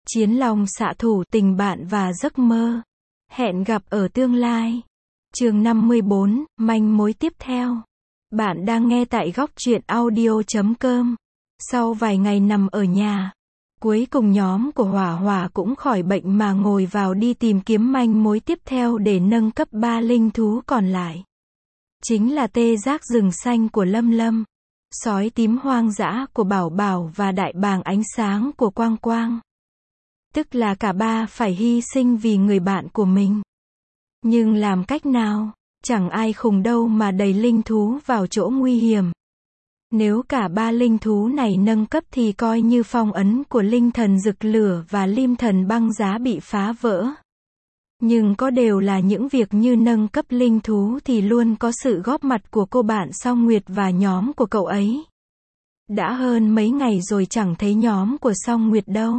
Chiến long xạ thủ, tình bạn và giấc mơ. Hẹn gặp ở tương lai. Chương 54, manh mối tiếp theo. Bạn đang nghe tại góc truyện audio.com. Sau vài ngày nằm ở nhà, cuối cùng nhóm của Hỏa Hỏa cũng khỏi bệnh mà ngồi vào đi tìm kiếm manh mối tiếp theo để nâng cấp 3 linh thú còn lại. Chính là tê giác rừng xanh của Lâm Lâm, sói tím hoang dã của Bảo Bảo và đại bàng ánh sáng của Quang Quang. Tức là cả ba phải hy sinh vì người bạn của mình. Nhưng làm cách nào? Chẳng ai khùng đâu mà đẩy linh thú vào chỗ nguy hiểm. Nếu cả ba linh thú này nâng cấp thì coi như phong ấn của linh thần rực lửa và lim thần băng giá bị phá vỡ. Nhưng có đều là những việc như nâng cấp linh thú thì luôn có sự góp mặt của cô bạn Song Nguyệt và nhóm của cậu ấy. Đã hơn mấy ngày rồi chẳng thấy nhóm của Song Nguyệt đâu.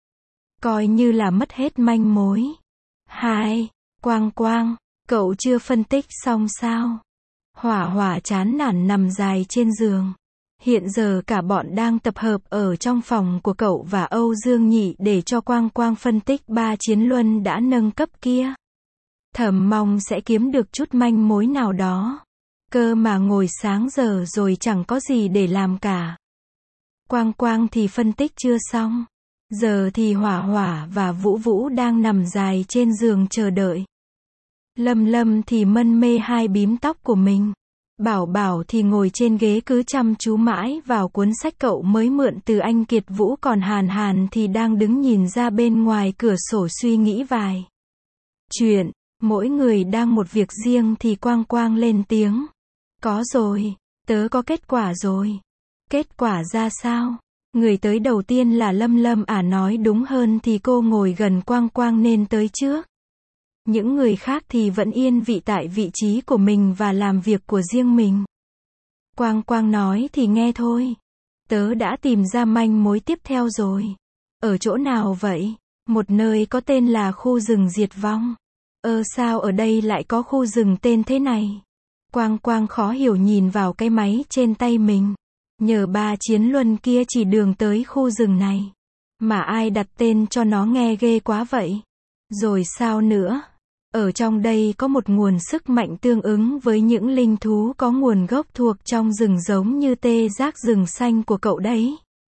Coi như là mất hết manh mối. Hai, Quang Quang, cậu chưa phân tích xong sao? Hỏa Hỏa chán nản nằm dài trên giường. Hiện giờ cả bọn đang tập hợp ở trong phòng của cậu và Âu Dương Nhị để cho Quang Quang phân tích 3 chiến luân đã nâng cấp kia. Thầm mong sẽ kiếm được chút manh mối nào đó. Cơ mà ngồi sáng giờ rồi chẳng có gì để làm cả. Quang Quang thì phân tích chưa xong. Giờ thì Hỏa Hỏa và Vũ Vũ đang nằm dài trên giường chờ đợi. Lâm Lâm thì mân mê hai bím tóc của mình. Bảo Bảo thì ngồi trên ghế cứ chăm chú mãi vào cuốn sách cậu mới mượn từ anh Kiệt Vũ, còn Hàn Hàn thì đang đứng nhìn ra bên ngoài cửa sổ suy nghĩ vài chuyện. Mỗi người đang một việc riêng thì Quang Quang lên tiếng. Có rồi, tớ có kết quả rồi. Kết quả ra sao? Người tới đầu tiên là Lâm Lâm nói đúng hơn thì cô ngồi gần Quang Quang nên tới trước. Những người khác thì vẫn yên vị tại vị trí của mình và làm việc của riêng mình. Quang Quang nói thì nghe thôi. Tớ đã tìm ra manh mối tiếp theo rồi. Ở chỗ nào vậy? Một nơi có tên là khu rừng diệt vong. Sao ở đây lại có khu rừng tên thế này? Quang Quang khó hiểu nhìn vào cái máy trên tay mình. Nhờ 3 chiến luân kia chỉ đường tới khu rừng này. Mà ai đặt tên cho nó nghe ghê quá vậy? Rồi sao nữa? Ở trong đây có một nguồn sức mạnh tương ứng với những linh thú có nguồn gốc thuộc trong rừng giống như tê giác rừng xanh của cậu đấy.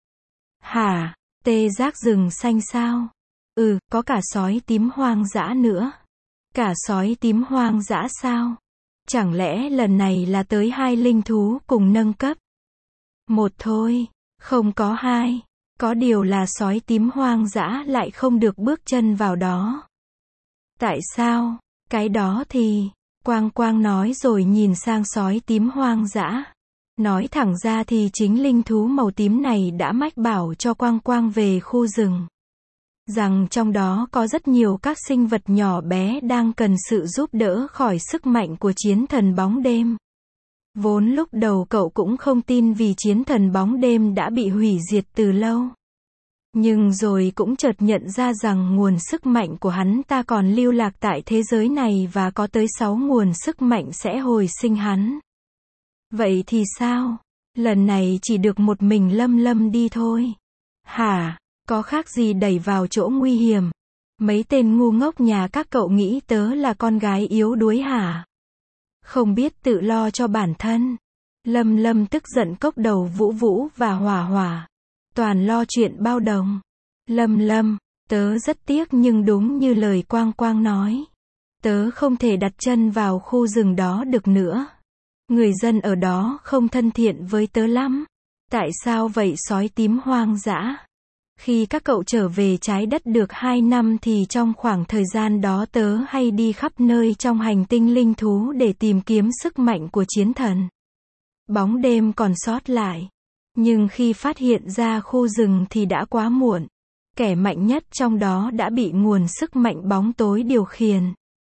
Hả? Tê giác rừng xanh sao? Có cả sói tím hoang dã nữa. Cả sói tím hoang dã sao? Chẳng lẽ lần này là tới 2 linh thú cùng nâng cấp? Một thôi, không có 2. Có điều là sói tím hoang dã lại không được bước chân vào đó. Tại sao? Cái đó thì, Quang Quang nói rồi nhìn sang sói tím hoang dã. Nói thẳng ra thì chính linh thú màu tím này đã mách bảo cho Quang Quang về khu rừng. Rằng trong đó có rất nhiều các sinh vật nhỏ bé đang cần sự giúp đỡ khỏi sức mạnh của chiến thần bóng đêm. Vốn lúc đầu cậu cũng không tin vì chiến thần bóng đêm đã bị hủy diệt từ lâu. Nhưng rồi cũng chợt nhận ra rằng nguồn sức mạnh của hắn ta còn lưu lạc tại thế giới này và có tới 6 nguồn sức mạnh sẽ hồi sinh hắn. Vậy thì sao? Lần này chỉ được một mình Lâm Lâm đi thôi. Hả? Có khác gì đẩy vào chỗ nguy hiểm? Mấy tên ngu ngốc nhà các cậu nghĩ tớ là con gái yếu đuối hả? Không biết tự lo cho bản thân. Lâm Lâm tức giận cốc đầu Vũ Vũ và Hỏa Hỏa. Toàn lo chuyện bao đồng. Lâm Lâm, tớ rất tiếc nhưng đúng như lời Quang Quang nói. Tớ không thể đặt chân vào khu rừng đó được nữa. Người dân ở đó không thân thiện với tớ lắm. Tại sao vậy sói tím hoang dã? Khi các cậu trở về trái đất được 2 năm thì trong khoảng thời gian đó tớ hay đi khắp nơi trong hành tinh linh thú để tìm kiếm sức mạnh của chiến thần bóng đêm còn sót lại. Nhưng khi phát hiện ra khu rừng thì đã quá muộn. Kẻ mạnh nhất trong đó đã bị nguồn sức mạnh bóng tối điều khiển.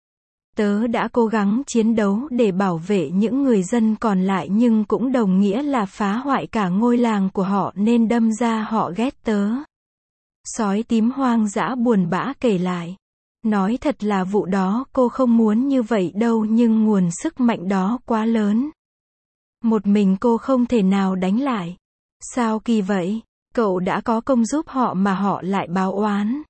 Tớ đã cố gắng chiến đấu để bảo vệ những người dân còn lại nhưng cũng đồng nghĩa là phá hoại cả ngôi làng của họ nên đâm ra họ ghét tớ. Sói tím hoang dã buồn bã kể lại. Nói thật là vụ đó cô không muốn như vậy đâu nhưng nguồn sức mạnh đó quá lớn. Một mình cô không thể nào đánh lại. Sao kỳ vậy? Cậu đã có công giúp họ mà họ lại báo oán.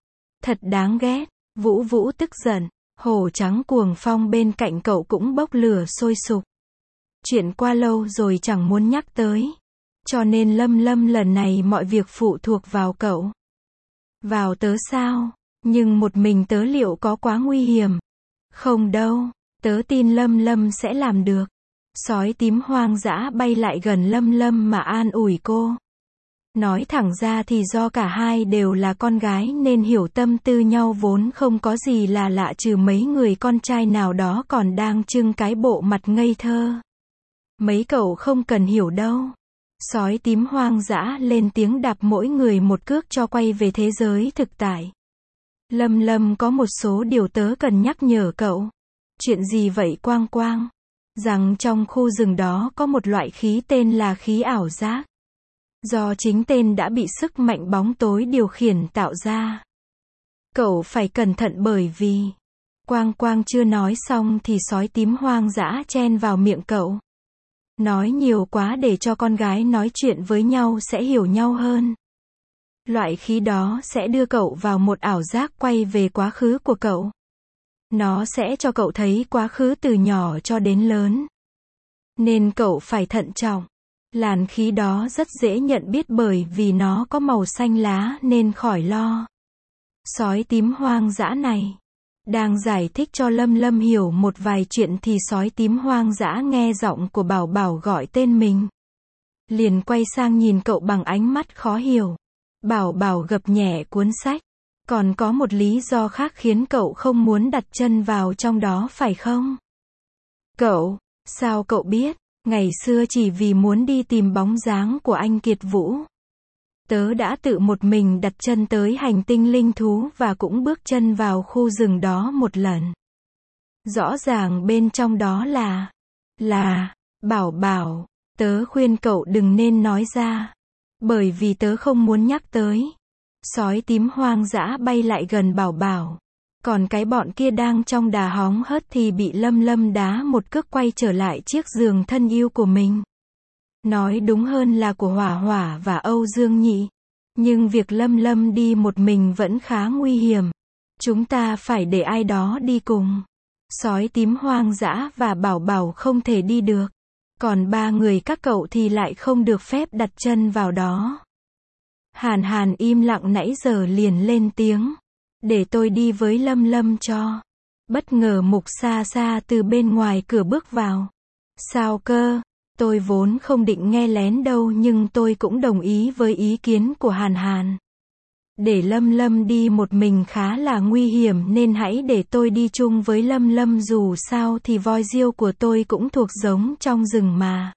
Thật đáng ghét. Vũ Vũ tức giận. Hổ trắng cuồng phong bên cạnh cậu cũng bốc lửa sôi sục. Chuyện qua lâu rồi chẳng muốn nhắc tới. Cho nên Lâm Lâm lần này mọi việc phụ thuộc vào cậu. Vào tớ sao? Nhưng một mình tớ liệu có quá nguy hiểm? Không đâu. Tớ tin Lâm Lâm sẽ làm được. Sói tím hoang dã bay lại gần Lâm Lâm mà an ủi cô. Nói thẳng ra thì do cả hai đều là con gái nên hiểu tâm tư nhau vốn không có gì là lạ, trừ mấy người con trai nào đó còn đang trưng cái bộ mặt ngây thơ. Mấy cậu không cần hiểu đâu. Sói tím hoang dã lên tiếng đạp mỗi người một cước cho quay về thế giới thực tại. Lâm Lâm có một số điều tớ cần nhắc nhở cậu. Chuyện gì vậy Quang Quang? Rằng trong khu rừng đó có một loại khí tên là khí ảo giác. Do chính tên đã bị sức mạnh bóng tối điều khiển tạo ra. Cậu phải cẩn thận bởi vì... Quang Quang chưa nói xong thì sói tím hoang dã chen vào miệng cậu. Nói nhiều quá để cho con gái nói chuyện với nhau sẽ hiểu nhau hơn. Loại khí đó sẽ đưa cậu vào một ảo giác quay về quá khứ của cậu. Nó sẽ cho cậu thấy quá khứ từ nhỏ cho đến lớn. Nên cậu phải thận trọng. Làn khí đó rất dễ nhận biết bởi vì nó có màu xanh lá nên khỏi lo. Sói tím hoang dã này đang giải thích cho Lâm Lâm hiểu một vài chuyện thì sói tím hoang dã nghe giọng của Bảo Bảo gọi tên mình. Liền quay sang nhìn cậu bằng ánh mắt khó hiểu. Bảo Bảo gập nhẹ cuốn sách. Còn có một lý do khác khiến cậu không muốn đặt chân vào trong đó phải không? Cậu, sao cậu biết? Ngày xưa chỉ vì muốn đi tìm bóng dáng của anh Kiệt Vũ. Tớ đã tự một mình đặt chân tới hành tinh linh thú và cũng bước chân vào khu rừng đó một lần. Rõ ràng bên trong đó là, Bảo Bảo, tớ khuyên cậu đừng nên nói ra. Bởi vì tớ không muốn nhắc tới. Sói tím hoang dã bay lại gần Bảo Bảo. Còn cái bọn kia đang trong đà hóng hớt thì bị Lâm Lâm đá một cước quay trở lại chiếc giường thân yêu của mình. Nói đúng hơn là của Hỏa Hỏa và Âu Dương Nhị. Nhưng việc Lâm Lâm đi một mình vẫn khá nguy hiểm. Chúng ta phải để ai đó đi cùng. Sói tím hoang dã và Bảo Bảo không thể đi được. Còn ba người các cậu thì lại không được phép đặt chân vào đó. Hàn Hàn im lặng nãy giờ liền lên tiếng. Để tôi đi với Lâm Lâm cho. Bất ngờ Mục Sa Sa từ bên ngoài cửa bước vào. Sao cơ? Tôi vốn không định nghe lén đâu nhưng tôi cũng đồng ý với ý kiến của Hàn Hàn. Để Lâm Lâm đi một mình khá là nguy hiểm nên hãy để tôi đi chung với Lâm Lâm, dù sao thì voi diêu của tôi cũng thuộc giống trong rừng mà.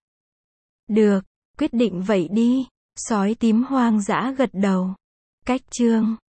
Được, quyết định vậy đi. Sói tím hoang dã gật đầu. Cách chương